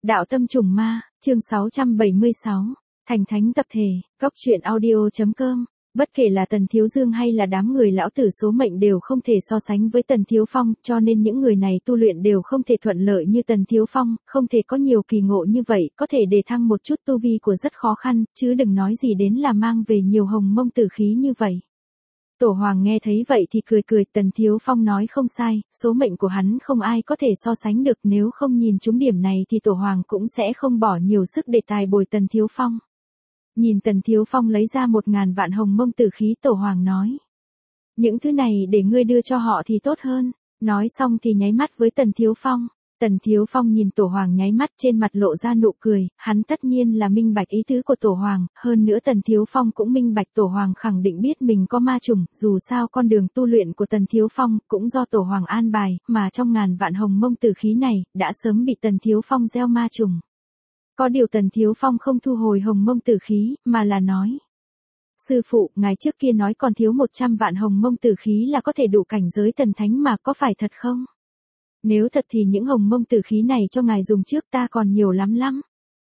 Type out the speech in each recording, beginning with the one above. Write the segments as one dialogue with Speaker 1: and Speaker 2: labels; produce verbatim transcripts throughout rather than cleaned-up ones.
Speaker 1: Đạo tâm trùng ma, chương sáu trăm bảy mươi sáu, thành thánh tập thể, góc truyện audio.com. Bất kể là Tần Thiếu Dương hay là đám người lão tử số mệnh đều không thể so sánh với Tần Thiếu Phong, cho nên những người này tu luyện đều không thể thuận lợi như Tần Thiếu Phong, không thể có nhiều kỳ ngộ như vậy, có thể đề thăng một chút tu vi của rất khó khăn, chứ đừng nói gì đến là mang về nhiều hồng mông tử khí như vậy. Tổ Hoàng nghe thấy vậy thì cười cười, Tần Thiếu Phong nói không sai, số mệnh của hắn không ai có thể so sánh được, nếu không nhìn trúng điểm này thì Tổ Hoàng cũng sẽ không bỏ nhiều sức để tài bồi Tần Thiếu Phong. Nhìn Tần Thiếu Phong lấy ra một ngàn vạn hồng mông tử khí, Tổ Hoàng nói. Những thứ này để ngươi đưa cho họ thì tốt hơn, nói xong thì nháy mắt với Tần Thiếu Phong. Tần Thiếu Phong nhìn Tổ Hoàng nháy mắt, trên mặt lộ ra nụ cười, hắn tất nhiên là minh bạch ý tứ của Tổ Hoàng, hơn nữa Tần Thiếu Phong cũng minh bạch Tổ Hoàng khẳng định biết mình có ma trùng, dù sao con đường tu luyện của Tần Thiếu Phong cũng do Tổ Hoàng an bài, mà trong ngàn vạn hồng mông tử khí này, đã sớm bị Tần Thiếu Phong gieo ma trùng. Có điều Tần Thiếu Phong không thu hồi hồng mông tử khí, mà là nói. Sư phụ, ngài trước kia nói còn thiếu một trăm vạn hồng mông tử khí là có thể đủ cảnh giới Tần Thánh mà, có phải thật không? Nếu thật thì những hồng mông tử khí này cho ngài dùng trước, ta còn nhiều lắm lắm.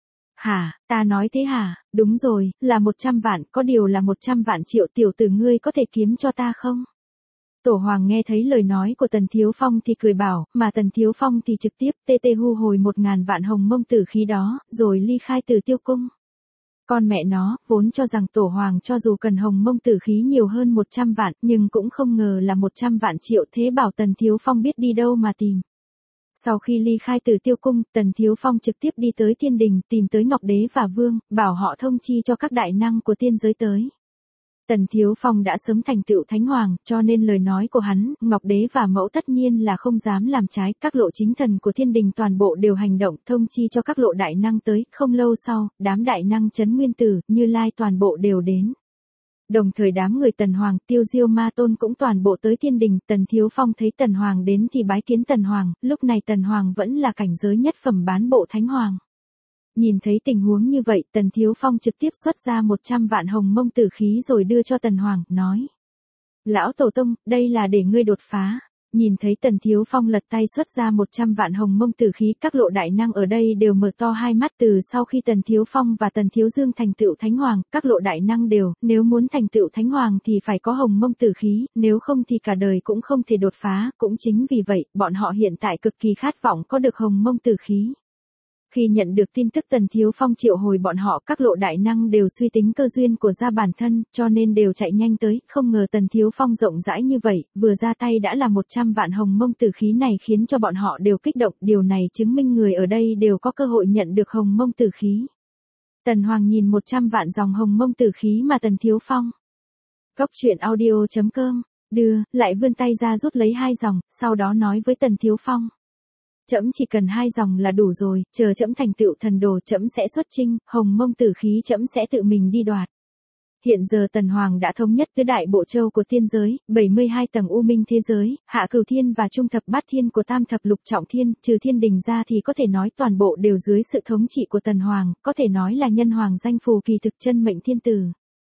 Speaker 1: Hả, ta nói thế hả, đúng rồi, là một trăm vạn, có điều là một trăm vạn triệu, tiểu tử ngươi có thể kiếm cho ta không? Tổ Hoàng nghe thấy lời nói của Tần Thiếu Phong thì cười bảo, mà Tần Thiếu Phong thì trực tiếp tê tê hu hồi một ngàn vạn hồng mông tử khí đó, rồi ly khai từ Tiêu Cung. Con mẹ nó, vốn cho rằng Tổ Hoàng cho dù cần hồng mông tử khí nhiều hơn một trăm vạn, nhưng cũng không ngờ là một trăm vạn triệu, thế bảo Tần Thiếu Phong biết đi đâu mà tìm. Sau khi ly khai từ Tiêu Cung, Tần Thiếu Phong trực tiếp đi tới Thiên Đình, tìm tới Ngọc Đế và Vương, bảo họ thông chi cho các đại năng của tiên giới tới. Tần Thiếu Phong đã sớm thành tựu Thánh Hoàng, cho nên lời nói của hắn, Ngọc Đế và Mẫu tất nhiên là không dám làm trái, các lộ chính thần của Thiên Đình toàn bộ đều hành động, thông chi cho các lộ đại năng tới, không lâu sau, đám đại năng Trấn Nguyên Tử, Như Lai toàn bộ đều đến. Đồng thời đám người Tần Hoàng, Tiêu Diêu Ma Tôn cũng toàn bộ tới Thiên Đình, Tần Thiếu Phong thấy Tần Hoàng đến thì bái kiến Tần Hoàng, lúc này Tần Hoàng vẫn là cảnh giới nhất phẩm bán bộ Thánh Hoàng. Nhìn thấy tình huống như vậy, Tần Thiếu Phong trực tiếp xuất ra một trăm vạn hồng mông tử khí rồi đưa cho Tần Hoàng, nói. Lão Tổ Tông, đây là để ngươi đột phá. Nhìn thấy Tần Thiếu Phong lật tay xuất ra một trăm vạn hồng mông tử khí, các lộ đại năng ở đây đều mở to hai mắt. Từ sau khi Tần Thiếu Phong và Tần Thiếu Dương thành tựu Thánh Hoàng, các lộ đại năng đều, nếu muốn thành tựu Thánh Hoàng thì phải có hồng mông tử khí, nếu không thì cả đời cũng không thể đột phá, cũng chính vì vậy, bọn họ hiện tại cực kỳ khát vọng có được hồng mông tử khí. Khi nhận được tin tức Tần Thiếu Phong triệu hồi bọn họ, các lộ đại năng đều suy tính cơ duyên của gia bản thân, cho nên đều chạy nhanh tới, không ngờ Tần Thiếu Phong rộng rãi như vậy, vừa ra tay đã là một trăm vạn hồng mông tử khí này khiến cho bọn họ đều kích động, điều này chứng minh người ở đây đều có cơ hội nhận được hồng mông tử khí. Tần Hoàng nhìn một trăm vạn dòng hồng mông tử khí mà Tần Thiếu Phong. Góc truyện audio.com, đưa, lại vươn tay ra rút lấy hai dòng, sau đó nói với Tần Thiếu Phong. Trẫm chỉ cần hai dòng là đủ rồi, chờ trẫm thành tựu thần đồ trẫm sẽ xuất chinh, hồng mông tử khí trẫm sẽ tự mình đi đoạt. Hiện giờ Tần Hoàng đã thống nhất tứ đại bộ châu của tiên giới, bảy mươi hai tầng u minh thế giới, hạ cửu thiên và trung thập bát thiên của tam thập lục trọng thiên, trừ Thiên Đình ra thì có thể nói toàn bộ đều dưới sự thống trị của Tần Hoàng, có thể nói là nhân hoàng danh phù kỳ thực chân mệnh thiên tử.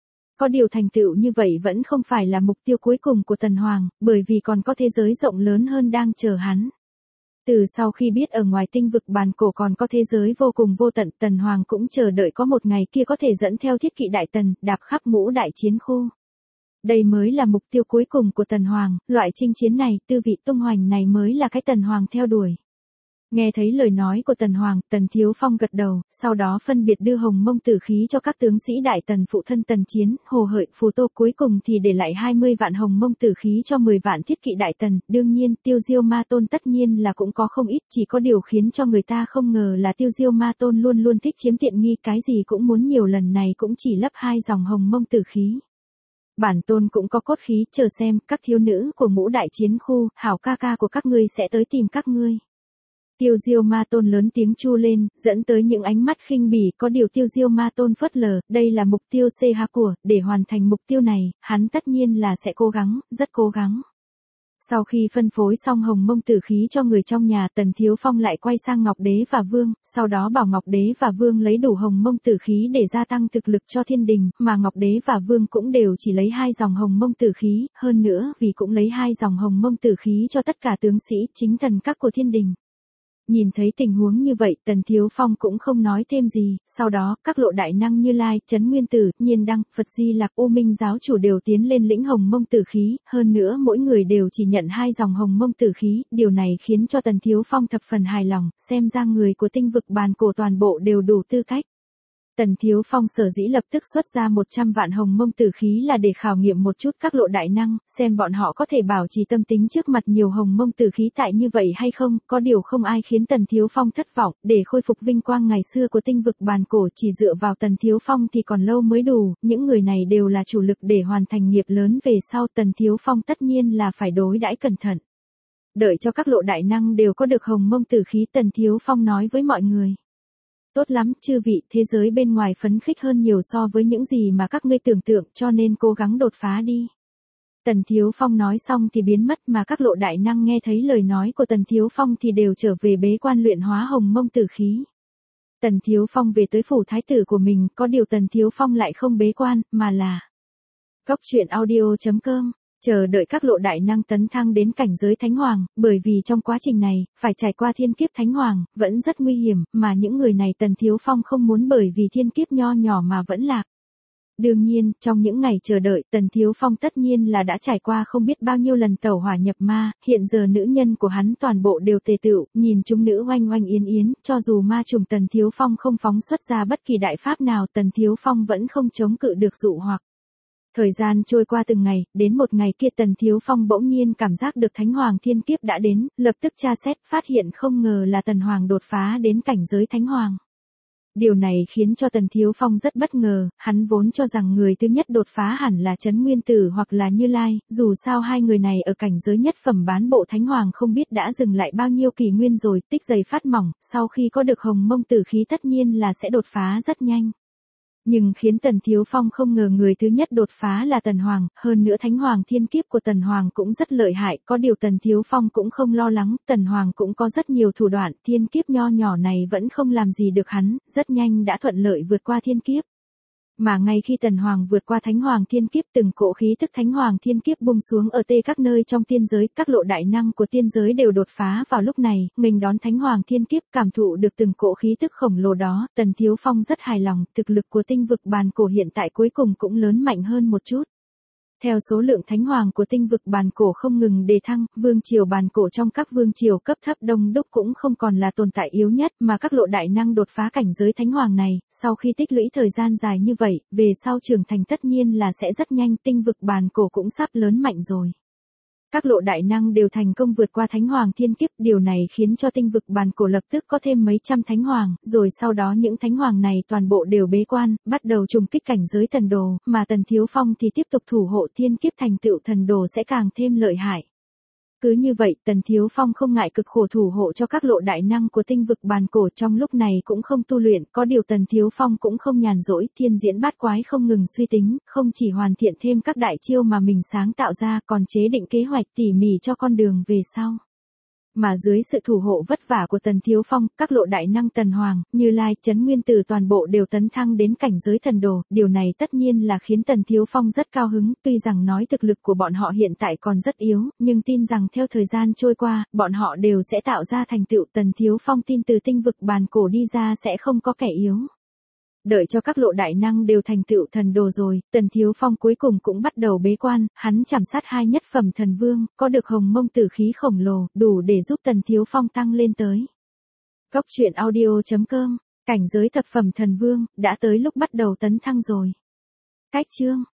Speaker 1: Có điều thành tựu như vậy vẫn không phải là mục tiêu cuối cùng của Tần Hoàng, bởi vì còn có thế giới rộng lớn hơn đang chờ hắn. Từ sau khi biết ở ngoài tinh vực bàn cổ còn có thế giới vô cùng vô tận, Tần Hoàng cũng chờ đợi có một ngày kia có thể dẫn theo thiết kỵ đại tần, đạp khắp ngũ đại chiến khu. Đây mới là mục tiêu cuối cùng của Tần Hoàng, loại chinh chiến này, tư vị tung hoành này mới là cái Tần Hoàng theo đuổi. Nghe thấy lời nói của Tần Hoàng, Tần Thiếu Phong gật đầu, sau đó phân biệt đưa hồng mông tử khí cho các tướng sĩ đại tần phụ thân Tần Chiến, Hồ Hợi, Phù Tô, cuối cùng thì để lại hai mươi vạn hồng mông tử khí cho mười vạn thiết kỵ đại tần, đương nhiên Tiêu Diêu Ma Tôn tất nhiên là cũng có không ít, chỉ có điều khiến cho người ta không ngờ là Tiêu Diêu Ma Tôn luôn luôn thích chiếm tiện nghi, cái gì cũng muốn nhiều, lần này cũng chỉ lấp hai dòng hồng mông tử khí. Bản tôn cũng có cốt khí, chờ xem, các thiếu nữ của ngũ đại chiến khu, hảo ca ca của các ngươi sẽ tới tìm các ngươi. Tiêu Diêu Ma Tôn lớn tiếng chu lên, dẫn tới những ánh mắt khinh bỉ, có điều Tiêu Diêu Ma Tôn phớt lờ, đây là mục tiêu xê ha của, để hoàn thành mục tiêu này, hắn tất nhiên là sẽ cố gắng, rất cố gắng. Sau khi phân phối xong hồng mông tử khí cho người trong nhà, Tần Thiếu Phong lại quay sang Ngọc Đế và Vương, sau đó bảo Ngọc Đế và Vương lấy đủ hồng mông tử khí để gia tăng thực lực cho Thiên Đình, mà Ngọc Đế và Vương cũng đều chỉ lấy hai dòng hồng mông tử khí, hơn nữa vì cũng lấy hai dòng hồng mông tử khí cho tất cả tướng sĩ, chính thần các của Thiên Đình. Nhìn thấy tình huống như vậy, Tần Thiếu Phong cũng không nói thêm gì, sau đó, các lộ đại năng Như Lai, Chấn Nguyên Tử, Nhiên Đăng, Phật Di Lặc, U Minh giáo chủ đều tiến lên lĩnh hồng mông tử khí, hơn nữa mỗi người đều chỉ nhận hai dòng hồng mông tử khí, điều này khiến cho Tần Thiếu Phong thập phần hài lòng, xem ra người của tinh vực bàn cổ toàn bộ đều đủ tư cách. Tần Thiếu Phong sở dĩ lập tức xuất ra một trăm vạn hồng mông tử khí là để khảo nghiệm một chút các lộ đại năng, xem bọn họ có thể bảo trì tâm tính trước mặt nhiều hồng mông tử khí tại như vậy hay không, có điều không ai khiến Tần Thiếu Phong thất vọng, để khôi phục vinh quang ngày xưa của tinh vực bàn cổ chỉ dựa vào Tần Thiếu Phong thì còn lâu mới đủ, những người này đều là chủ lực để hoàn thành nghiệp lớn về sau, Tần Thiếu Phong tất nhiên là phải đối đãi cẩn thận. Đợi cho các lộ đại năng đều có được hồng mông tử khí, Tần Thiếu Phong nói với mọi người. Tốt lắm, chư vị, thế giới bên ngoài phấn khích hơn nhiều so với những gì mà các ngươi tưởng tượng, cho nên cố gắng đột phá đi. Tần Thiếu Phong nói xong thì biến mất, mà các lộ đại năng nghe thấy lời nói của Tần Thiếu Phong thì đều trở về bế quan luyện hóa hồng mông tử khí. Tần Thiếu Phong về tới phủ thái tử của mình, có điều Tần Thiếu Phong lại không bế quan, mà là Góc truyện audio chấm com. Chờ đợi các lộ đại năng tấn thăng đến cảnh giới thánh hoàng, bởi vì trong quá trình này, phải trải qua thiên kiếp thánh hoàng, vẫn rất nguy hiểm, mà những người này Tần Thiếu Phong không muốn bởi vì thiên kiếp nho nhỏ mà vẫn lạc. Đương nhiên, trong những ngày chờ đợi, Tần Thiếu Phong tất nhiên là đã trải qua không biết bao nhiêu lần tẩu hỏa nhập ma, hiện giờ nữ nhân của hắn toàn bộ đều tề tựu, nhìn chúng nữ oanh oanh yến yến, cho dù ma trùng Tần Thiếu Phong không phóng xuất ra bất kỳ đại pháp nào, Tần Thiếu Phong vẫn không chống cự được dụ hoặc. Thời gian trôi qua từng ngày, đến một ngày kia Tần Thiếu Phong bỗng nhiên cảm giác được Thánh Hoàng thiên kiếp đã đến, lập tức tra xét, phát hiện không ngờ là Tần Hoàng đột phá đến cảnh giới Thánh Hoàng. Điều này khiến cho Tần Thiếu Phong rất bất ngờ, hắn vốn cho rằng người thứ nhất đột phá hẳn là Chấn Nguyên Tử hoặc là Như Lai, dù sao hai người này ở cảnh giới nhất phẩm bán bộ Thánh Hoàng không biết đã dừng lại bao nhiêu kỷ nguyên rồi, tích dày phát mỏng, sau khi có được hồng mông tử khí tất nhiên là sẽ đột phá rất nhanh. Nhưng khiến Tần Thiếu Phong không ngờ người thứ nhất đột phá là Tần Hoàng, hơn nữa Thánh Hoàng thiên kiếp của Tần Hoàng cũng rất lợi hại, có điều Tần Thiếu Phong cũng không lo lắng, Tần Hoàng cũng có rất nhiều thủ đoạn, thiên kiếp nho nhỏ này vẫn không làm gì được hắn, rất nhanh đã thuận lợi vượt qua thiên kiếp. Mà ngay khi Tần Hoàng vượt qua Thánh Hoàng thiên kiếp, từng cỗ khí tức Thánh Hoàng thiên kiếp bung xuống ở tê các nơi trong tiên giới, các lộ đại năng của tiên giới đều đột phá vào lúc này, nghênh đón Thánh Hoàng thiên kiếp, cảm thụ được từng cỗ khí tức khổng lồ đó, Tần Thiếu Phong rất hài lòng, thực lực của tinh vực bàn cổ hiện tại cuối cùng cũng lớn mạnh hơn một chút. Theo số lượng Thánh Hoàng của tinh vực bàn cổ không ngừng đề thăng, vương triều bàn cổ trong các vương triều cấp thấp đông đúc cũng không còn là tồn tại yếu nhất, mà các lộ đại năng đột phá cảnh giới Thánh Hoàng này, sau khi tích lũy thời gian dài như vậy, về sau trưởng thành tất nhiên là sẽ rất nhanh, tinh vực bàn cổ cũng sắp lớn mạnh rồi. Các lộ đại năng đều thành công vượt qua Thánh Hoàng thiên kiếp, điều này khiến cho tinh vực bàn cổ lập tức có thêm mấy trăm Thánh Hoàng, rồi sau đó những Thánh Hoàng này toàn bộ đều bế quan, bắt đầu trùng kích cảnh giới thần đồ, mà Tần Thiếu Phong thì tiếp tục thủ hộ thiên kiếp, thành tựu thần đồ sẽ càng thêm lợi hại. Cứ như vậy, Tần Thiếu Phong không ngại cực khổ thủ hộ cho các lộ đại năng của tinh vực bàn cổ, trong lúc này cũng không tu luyện, có điều Tần Thiếu Phong cũng không nhàn rỗi, thiên diễn bát quái không ngừng suy tính, không chỉ hoàn thiện thêm các đại chiêu mà mình sáng tạo ra, còn chế định kế hoạch tỉ mỉ cho con đường về sau. Mà dưới sự thủ hộ vất vả của Tần Thiếu Phong, các lộ đại năng Tần Hoàng, Như Lai, Chấn Nguyên Tử toàn bộ đều tấn thăng đến cảnh giới thần đồ, điều này tất nhiên là khiến Tần Thiếu Phong rất cao hứng, tuy rằng nói thực lực của bọn họ hiện tại còn rất yếu, nhưng tin rằng theo thời gian trôi qua, bọn họ đều sẽ tạo ra thành tựu. Tần Thiếu Phong tin từ tinh vực bàn cổ đi ra sẽ không có kẻ yếu. Đợi cho các lộ đại năng đều thành tựu thần đồ rồi, Tần Thiếu Phong cuối cùng cũng bắt đầu bế quan, hắn chảm sát hai nhất phẩm thần vương, có được hồng mông tử khí khổng lồ, đủ để giúp Tần Thiếu Phong tăng lên tới. Góc truyện audio chấm com, cảnh giới thập phẩm thần vương, đã tới lúc bắt đầu tấn thăng rồi. Cách chương